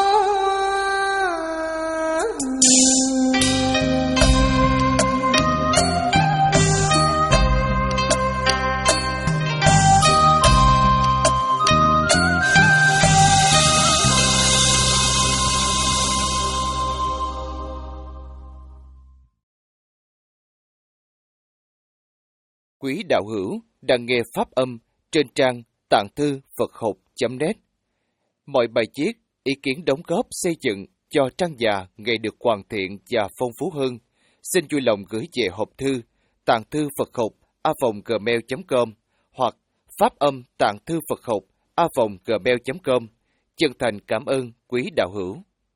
Speaker 5: Quý đạo hữu đang nghe pháp âm trên trang tạng thư Phật học chấm net. Mọi bài viết, ý kiến đóng góp xây dựng cho trang già ngày được hoàn thiện và phong phú hơn, xin vui lòng gửi về hộp thư tạng thư Phật học a vòng gmail chấm com hoặc pháp âm tạng thư Phật học a vòng gmail chấm com. Chân thành cảm ơn quý đạo hữu.